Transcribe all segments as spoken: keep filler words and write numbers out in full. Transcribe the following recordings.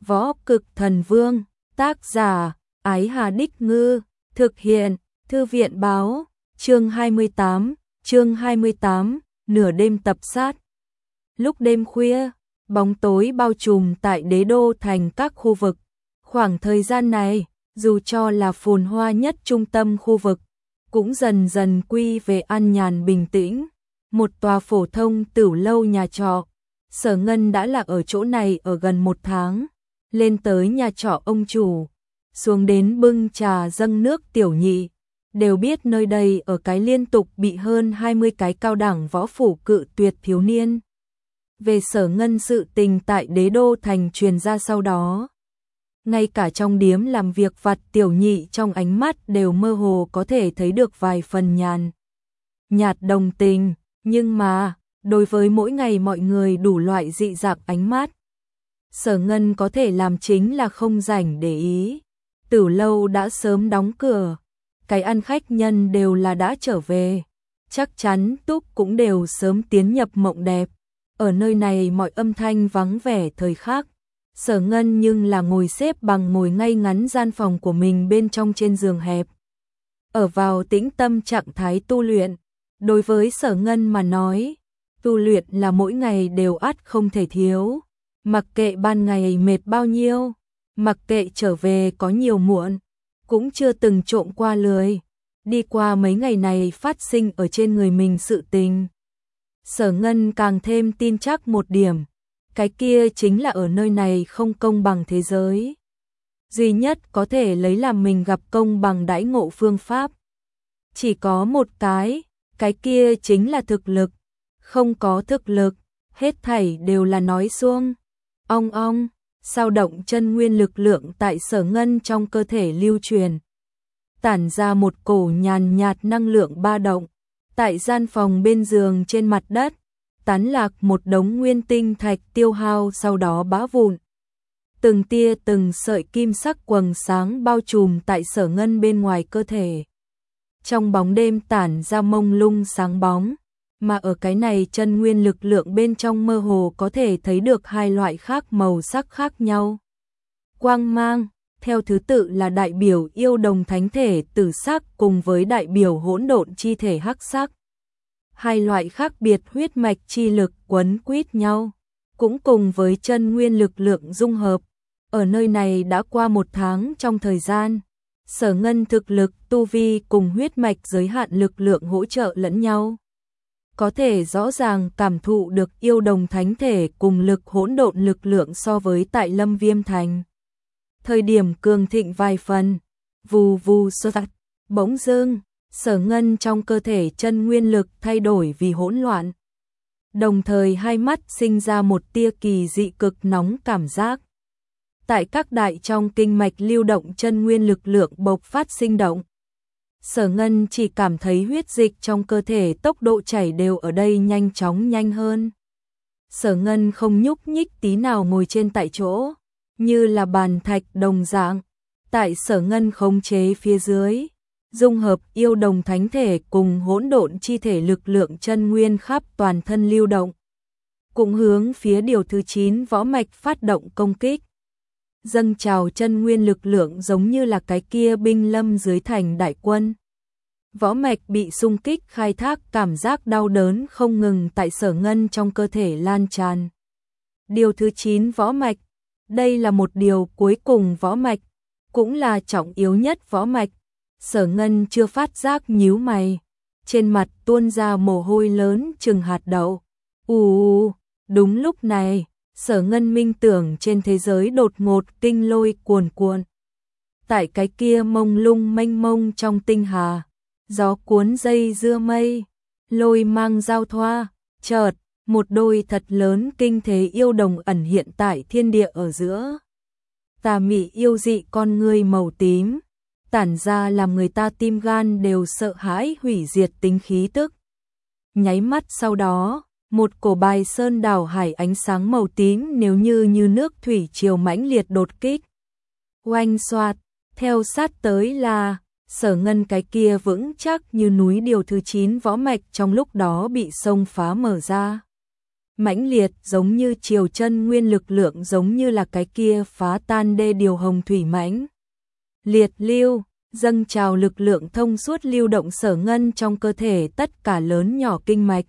Võ Cực Thần Vương, tác giả, Ái Hà Đích Ngư, thực hiện, Thư viện báo, chương hai mươi tám, chương hai mươi tám, nửa đêm tập sát. Lúc đêm khuya, bóng tối bao trùm tại đế đô thành các khu vực. Khoảng thời gian này, dù cho là phồn hoa nhất trung tâm khu vực, cũng dần dần quy về an nhàn bình tĩnh. Một tòa phổ thông tửu lâu nhà trọ, Sở Ngân đã là ở chỗ này ở gần một tháng. Lên tới nhà trọ ông chủ, xuống đến bưng trà dâng nước tiểu nhị, đều biết nơi đây ở cái liên tục bị hơn hai mươi cái cao đẳng võ phủ cự tuyệt thiếu niên. Về Sở Ngân sự tình tại đế đô thành truyền ra sau đó, ngay cả trong điếm làm việc vặt tiểu nhị trong ánh mắt đều mơ hồ có thể thấy được vài phần nhàn nhạt đồng tình, nhưng mà đối với mỗi ngày mọi người đủ loại dị dạng ánh mắt, Sở Ngân có thể làm chính là không rảnh để ý. Tửu lâu đã sớm đóng cửa, cái ăn khách nhân đều là đã trở về, chắc chắn Túc cũng đều sớm tiến nhập mộng đẹp. Ở nơi này mọi âm thanh vắng vẻ thời khắc, Sở Ngân nhưng là ngồi xếp bằng ngồi ngay ngắn gian phòng của mình bên trong trên giường hẹp. Ở vào tĩnh tâm trạng thái tu luyện, đối với Sở Ngân mà nói, tu luyện là mỗi ngày đều ắt không thể thiếu. Mặc kệ ban ngày mệt bao nhiêu, mặc kệ trở về có nhiều muộn, cũng chưa từng trộm qua lười. Đi qua mấy ngày này phát sinh ở trên người mình sự tình, Sở Ngân càng thêm tin chắc một điểm, cái kia chính là ở nơi này không công bằng thế giới. Duy nhất có thể lấy làm mình gặp công bằng đãi ngộ phương pháp, chỉ có một cái, cái kia chính là thực lực. Không có thực lực, hết thảy đều là nói suông. Ong ong, sao động chân nguyên lực lượng tại Sở Ngân trong cơ thể lưu truyền, tản ra một cổ nhàn nhạt năng lượng ba động. Tại gian phòng bên giường trên mặt đất, tán lạc một đống nguyên tinh thạch tiêu hao sau đó bã vụn. Từng tia từng sợi kim sắc quầng sáng bao trùm tại Sở Ngân bên ngoài cơ thể. Trong bóng đêm tản ra mông lung sáng bóng, mà ở cái này chân nguyên lực lượng bên trong mơ hồ có thể thấy được hai loại khác màu sắc khác nhau. Quang mang, theo thứ tự là đại biểu yêu đồng thánh thể tử sắc cùng với đại biểu hỗn độn chi thể hắc sắc. Hai loại khác biệt huyết mạch chi lực quấn quýt nhau, cũng cùng với chân nguyên lực lượng dung hợp. Ở nơi này đã qua một tháng trong thời gian, Sở Ngân thực lực tu vi cùng huyết mạch giới hạn lực lượng hỗ trợ lẫn nhau. Có thể rõ ràng cảm thụ được yêu đồng thánh thể cùng lực hỗn độn lực lượng so với tại Lâm Viêm Thành thời điểm cường thịnh vài phần. Vù vù sơ tạch, bỗng dưng, Sở Ngân trong cơ thể chân nguyên lực thay đổi vì hỗn loạn. Đồng thời hai mắt sinh ra một tia kỳ dị cực nóng cảm giác. Tại các đại trong kinh mạch lưu động chân nguyên lực lượng bộc phát sinh động. Sở Ngân chỉ cảm thấy huyết dịch trong cơ thể tốc độ chảy đều ở đây nhanh chóng nhanh hơn. Sở Ngân không nhúc nhích tí nào ngồi trên tại chỗ, như là bàn thạch đồng dạng. Tại Sở Ngân khống chế phía dưới, dung hợp yêu đồng thánh thể cùng hỗn độn chi thể lực lượng chân nguyên khắp toàn thân lưu động, cũng hướng phía điều thứ chín võ mạch phát động công kích. Dâng trào chân nguyên lực lượng giống như là cái kia binh lâm dưới thành đại quân. Võ mạch bị xung kích khai thác, cảm giác đau đớn không ngừng tại Sở Ngân trong cơ thể lan tràn. Điều thứ chín võ mạch, đây là một điều cuối cùng võ mạch, cũng là trọng yếu nhất võ mạch. Sở Ngân chưa phát giác nhíu mày, trên mặt tuôn ra mồ hôi lớn chừng hạt đậu. Ù, đúng lúc này, Sở Ngân minh tưởng trên thế giới đột ngột kinh lôi cuồn cuộn. Tại cái kia mông lung mênh mông trong tinh hà, gió cuốn dây dưa mây, lôi mang giao thoa, chợt, một đôi thật lớn kinh thế yêu đồng ẩn hiện tại thiên địa ở giữa. Tà mị yêu dị con ngươi màu tím, tản ra làm người ta tim gan đều sợ hãi hủy diệt tính khí tức. Nháy mắt sau đó, một cổ bài sơn đảo hải ánh sáng màu tím nếu như như nước thủy triều mãnh liệt đột kích. Oanh xoạt, theo sát tới là Sở Ngân cái kia vững chắc như núi điều thứ chín võ mạch trong lúc đó bị xông phá mở ra. mãnh liệt giống như triều chân nguyên lực lượng giống như là cái kia phá tan đê điều hồng thủy mãnh liệt lưu, dâng trào lực lượng thông suốt lưu động Sở Ngân trong cơ thể tất cả lớn nhỏ kinh mạch.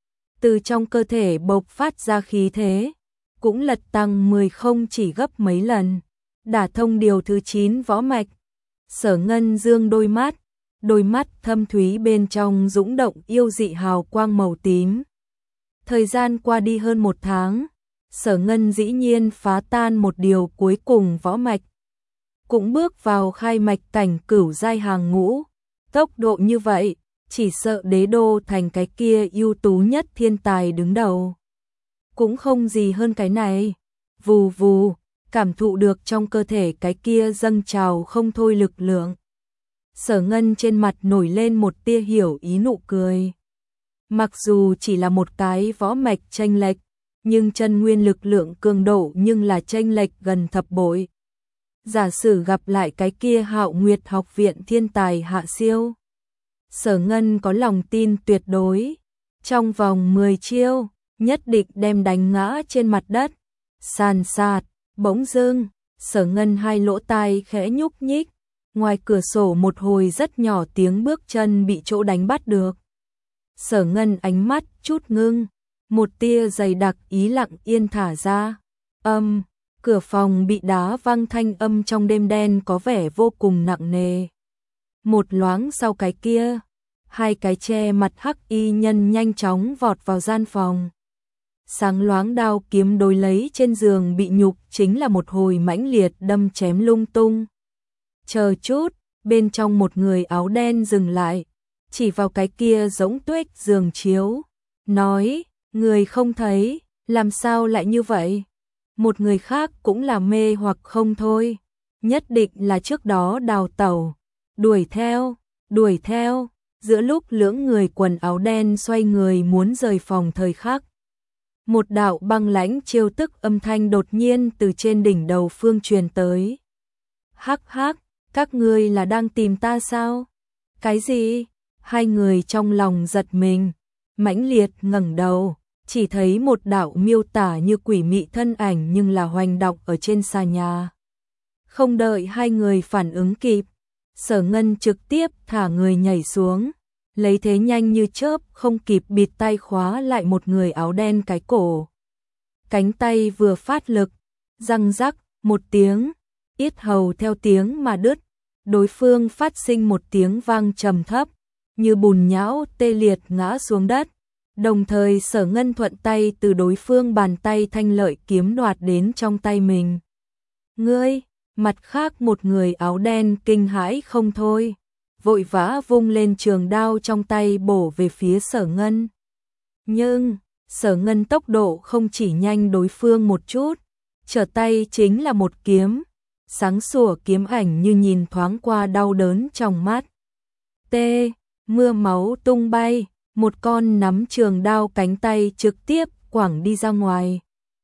Từ trong cơ thể bộc phát ra khí thế, cũng lật tăng mười không chỉ gấp mấy lần, đả thông điều thứ chín võ mạch. Sở Ngân dương đôi mắt, đôi mắt thâm thúy bên trong dũng động yêu dị hào quang màu tím. Thời gian qua đi hơn một tháng, Sở Ngân dĩ nhiên phá tan một điều cuối cùng võ mạch, cũng bước vào khai mạch cảnh cửu giai hàng ngũ. Tốc độ như vậy, chỉ sợ đế đô thành cái kia ưu tú nhất thiên tài đứng đầu. Cũng không gì hơn cái này. Vù vù, cảm thụ được trong cơ thể cái kia dâng trào không thôi lực lượng. Sở Ngân trên mặt nổi lên một tia hiểu ý nụ cười. Mặc dù chỉ là một cái võ mạch chênh lệch, nhưng chân nguyên lực lượng cường độ nhưng là chênh lệch gần thập bội. Giả sử gặp lại cái kia Hạo Nguyệt học viện thiên tài hạ siêu, Sở Ngân có lòng tin tuyệt đối, trong vòng mười chiêu, nhất định đem đánh ngã trên mặt đất. Sàn sạt, bỗng dưng, Sở Ngân hai lỗ tai khẽ nhúc nhích, ngoài cửa sổ một hồi rất nhỏ tiếng bước chân bị chỗ đánh bắt được. Sở Ngân ánh mắt chút ngưng, một tia dày đặc ý lặng yên thả ra. Âm, cửa phòng bị đá văng thanh âm trong đêm đen có vẻ vô cùng nặng nề. Một loáng sau cái kia, hai cái che mặt hắc y nhân nhanh chóng vọt vào gian phòng. Sáng loáng đao kiếm đối lấy trên giường bị nhục chính là một hồi mãnh liệt đâm chém lung tung. Chờ chút, bên trong một người áo đen dừng lại, chỉ vào cái kia giống tuếch giường chiếu, nói, người không thấy, làm sao lại như vậy? Một người khác cũng là mê hoặc không thôi, nhất định là trước đó đào tẩu, đuổi theo, đuổi theo, giữa lúc lưỡng người quần áo đen xoay người muốn rời phòng thời khắc. Một đạo băng lãnh chiêu tức âm thanh đột nhiên từ trên đỉnh đầu phương truyền tới. Hắc hắc, các ngươi là đang tìm ta sao? Cái gì? Hai người trong lòng giật mình, mãnh liệt ngẩng đầu, chỉ thấy một đạo miêu tả như quỷ mị thân ảnh nhưng là hoành đọc ở trên xà nhà. Không đợi hai người phản ứng kịp, Sở Ngân trực tiếp thả người nhảy xuống, lấy thế nhanh như chớp không kịp bịt tay khóa lại một người áo đen cái cổ. Cánh tay vừa phát lực, răng rắc một tiếng, yết hầu theo tiếng mà đứt, đối phương phát sinh một tiếng vang trầm thấp, như bùn nhão tê liệt ngã xuống đất. Đồng thời Sở Ngân thuận tay từ đối phương bàn tay thanh lợi kiếm đoạt đến trong tay mình. Ngươi, mặt khác một người áo đen kinh hãi không thôi, vội vã vung lên trường đao trong tay bổ về phía Sở Ngân. Nhưng, Sở Ngân tốc độ không chỉ nhanh đối phương một chút, trở tay chính là một kiếm, sáng sủa kiếm ảnh như nhìn thoáng qua đau đớn trong mắt. Tê, mưa máu tung bay, một con nắm trường đao cánh tay trực tiếp quẳng đi ra ngoài.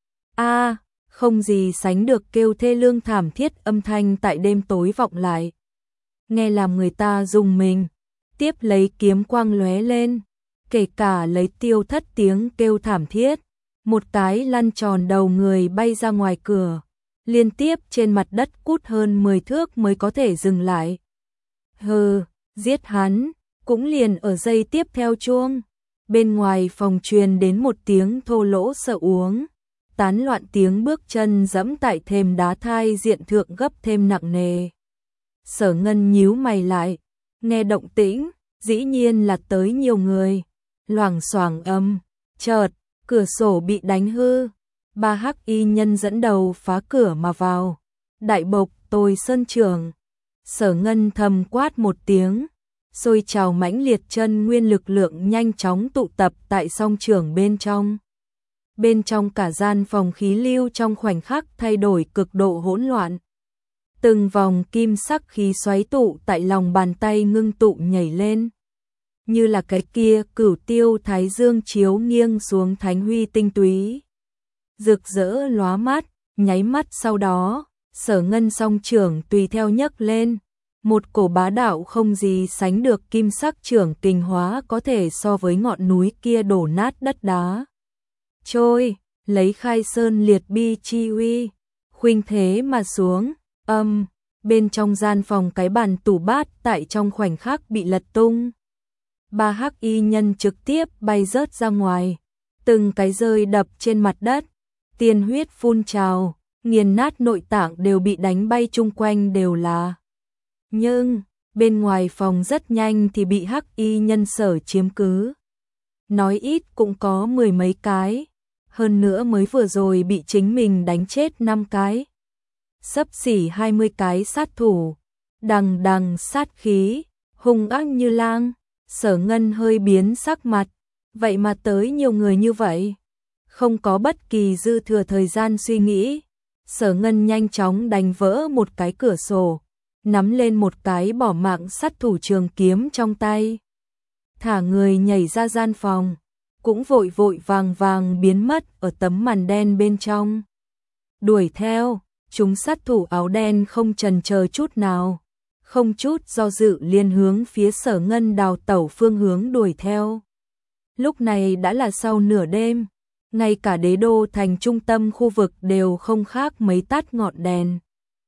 A, không gì sánh được kêu thê lương thảm thiết âm thanh tại đêm tối vọng lại. Nghe làm người ta rùng mình, tiếp lấy kiếm quang lóe lên, kể cả lấy tiêu thất tiếng kêu thảm thiết, một cái lăn tròn đầu người bay ra ngoài cửa, liên tiếp trên mặt đất cút hơn mười thước mới có thể dừng lại. Hừ, giết hắn, cũng liền ở giây tiếp theo chuông, bên ngoài phòng truyền đến một tiếng thô lỗ sợ uống, tán loạn tiếng bước chân dẫm tại thềm đá thai diện thượng gấp thêm nặng nề. Sở Ngân nhíu mày lại, nghe động tĩnh, dĩ nhiên là tới nhiều người, loảng xoảng âm, chợt, cửa sổ bị đánh hư, ba hắc y nhân dẫn đầu phá cửa mà vào, đại bộc tôi sơn trưởng. Sở Ngân thầm quát một tiếng, xôi trào mãnh liệt chân nguyên lực lượng nhanh chóng tụ tập tại song trưởng bên trong. Bên trong cả gian phòng khí lưu trong khoảnh khắc thay đổi cực độ hỗn loạn. Từng vòng kim sắc khí xoáy tụ tại lòng bàn tay ngưng tụ nhảy lên. Như là cái kia cửu tiêu thái dương chiếu nghiêng xuống thánh huy tinh túy. Rực rỡ lóa mắt, nháy mắt sau đó, Sở Ngân song trưởng tùy theo nhấc lên. Một cổ bá đạo không gì sánh được kim sắc trưởng kình hóa có thể so với ngọn núi kia đổ nát đất đá. trôi, lấy khai sơn liệt bi chi uy, khuynh thế mà xuống, âm, bên trong gian phòng cái bàn tủ bát tại trong khoảnh khắc bị lật tung. Ba hắc y nhân trực tiếp bay rớt ra ngoài, từng cái rơi đập trên mặt đất, tiên huyết phun trào, nghiền nát nội tạng đều bị đánh bay chung quanh đều là. Nhưng, bên ngoài phòng rất nhanh thì bị hắc y nhân sở chiếm cứ. Nói ít cũng có mười mấy cái, hơn nữa mới vừa rồi bị chính mình đánh chết năm cái. Xấp xỉ hai mươi cái sát thủ, đằng đằng sát khí, hung ác như lang. Sở Ngân hơi biến sắc mặt, vậy mà tới nhiều người như vậy. Không có bất kỳ dư thừa thời gian suy nghĩ, Sở Ngân nhanh chóng đánh vỡ một cái cửa sổ, nắm lên một cái bỏ mạng sát thủ trường kiếm trong tay. Thả người nhảy ra gian phòng, cũng vội vội vàng vàng biến mất ở tấm màn đen bên trong. Đuổi theo, chúng sát thủ áo đen không chần chờ chút nào, không chút do dự liền hướng phía Sở Ngân đào tẩu phương hướng đuổi theo. Lúc này đã là sau nửa đêm, ngay cả đế đô thành trung tâm khu vực đều không khác mấy tắt ngọn đèn.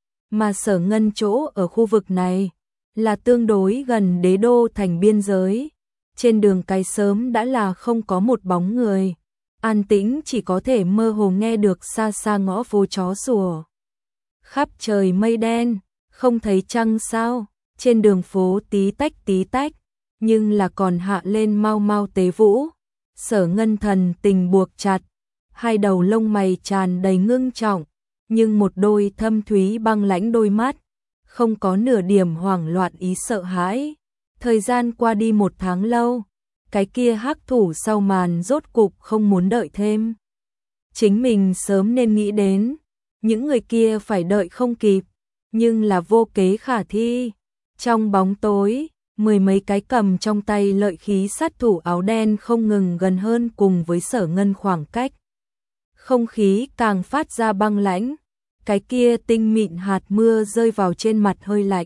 Mà Sở Ngân chỗ ở khu vực này là tương đối gần đế đô thành biên giới. Trên đường cái sớm đã là không có một bóng người, an tĩnh chỉ có thể mơ hồ nghe được xa xa ngõ phố chó sủa. Khắp trời mây đen, không thấy trăng sao, trên đường phố tí tách tí tách, nhưng là còn hạ lên mau mau tế vũ. Sở Ngân thần tình buộc chặt, hai đầu lông mày tràn đầy ngưng trọng, nhưng một đôi thâm thúy băng lãnh đôi mắt, không có nửa điểm hoảng loạn ý sợ hãi. Thời gian qua đi một tháng lâu, cái kia hắc thủ sau màn rốt cục không muốn đợi thêm. Chính mình sớm nên nghĩ đến, những người kia phải đợi không kịp, nhưng là vô kế khả thi. Trong bóng tối, mười mấy cái cầm trong tay lợi khí sát thủ áo đen không ngừng gần hơn cùng với Sở Ngân khoảng cách. Không khí càng phát ra băng lãnh, cái kia tinh mịn hạt mưa rơi vào trên mặt hơi lạnh.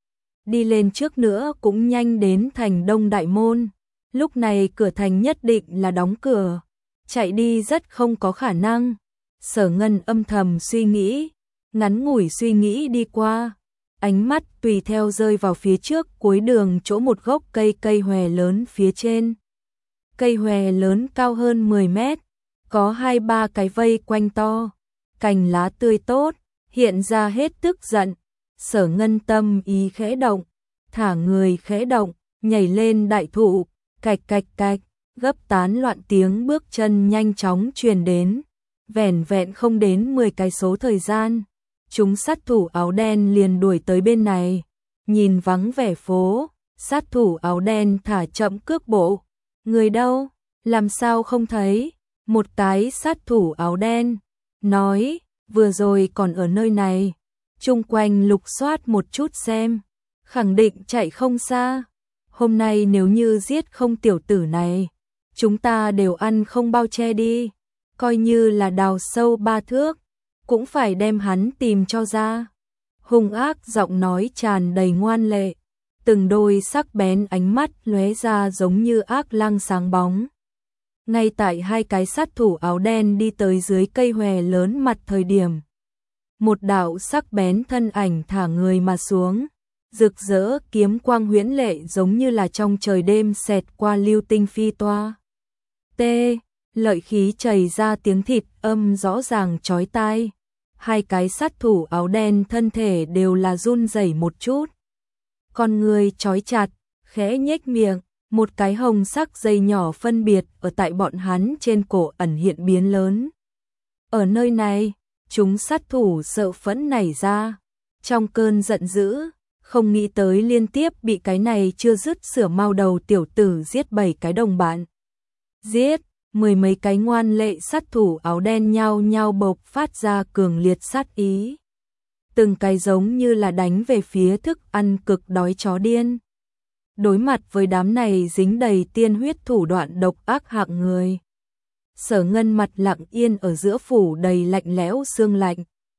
Đi lên trước nữa cũng nhanh đến thành Đông Đại Môn, lúc này cửa thành nhất định là đóng cửa, chạy đi rất không có khả năng. Sở Ngân âm thầm suy nghĩ, ngắn ngủi suy nghĩ đi qua, ánh mắt tùy theo rơi vào phía trước cuối đường chỗ một gốc cây cây hòe lớn phía trên. Cây hòe lớn cao hơn mười mét, có hai ba cái vây quanh to, cành lá tươi tốt, hiện ra hết tức giận. Sở Ngân tâm ý khẽ động, thả người khẽ động, nhảy lên đại thụ, cạch cạch cạch, gấp tán loạn tiếng bước chân nhanh chóng truyền đến. Vẻn vẹn không đến mười cái số thời gian, chúng sát thủ áo đen liền đuổi tới bên này. Nhìn vắng vẻ phố, sát thủ áo đen thả chậm cước bộ. Người đâu? Làm sao không thấy? Một cái sát thủ áo đen nói, vừa rồi còn ở nơi này. Chung quanh lục soát một chút xem, khẳng định chạy không xa. Hôm nay nếu như giết không tiểu tử này, chúng ta đều ăn không bao che đi. Coi như là đào sâu ba thước, cũng phải đem hắn tìm cho ra. Hung ác giọng nói tràn đầy ngoan lệ, từng đôi sắc bén ánh mắt lóe ra giống như ác lang sáng bóng. Ngay tại hai cái sát thủ áo đen đi tới dưới cây hòe lớn mặt thời điểm, một đạo sắc bén thân ảnh thả người mà xuống, rực rỡ kiếm quang huyễn lệ giống như là trong trời đêm xẹt qua lưu tinh phi toa. T. Lợi khí chảy ra tiếng thịt âm rõ ràng chói tai. Hai cái sát thủ áo đen thân thể đều là run rẩy một chút. Con người chói chặt, khẽ nhếch miệng, một cái hồng sắc dây nhỏ phân biệt ở tại bọn hắn trên cổ ẩn hiện biến lớn. Ở nơi này, chúng sát thủ sợ phẫn nảy ra, trong cơn giận dữ, không nghĩ tới liên tiếp bị cái này chưa dứt sửa mau đầu tiểu tử giết bảy cái đồng bạn. Giết! Mười mấy cái ngoan lệ sát thủ áo đen nhao nhao bộc phát ra cường liệt sát ý. Từng cái giống như là đánh về phía thức ăn cực đói chó điên. Đối mặt với đám này dính đầy tiên huyết thủ đoạn độc ác hạng người, Sở Ngân mặt lặng yên ở giữa phủ đầy lạnh lẽo xương lạnh.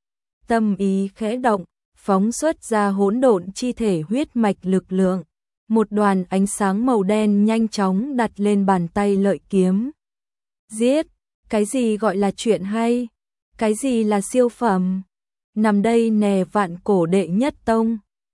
Tâm ý khẽ động, phóng xuất ra hỗn độn chi thể huyết mạch lực lượng. Một đoàn ánh sáng màu đen nhanh chóng đặt lên bàn tay lợi kiếm. Giết! Cái gì gọi là chuyện hay? Cái gì là siêu phẩm? Nằm đây nè vạn cổ đệ nhất tông.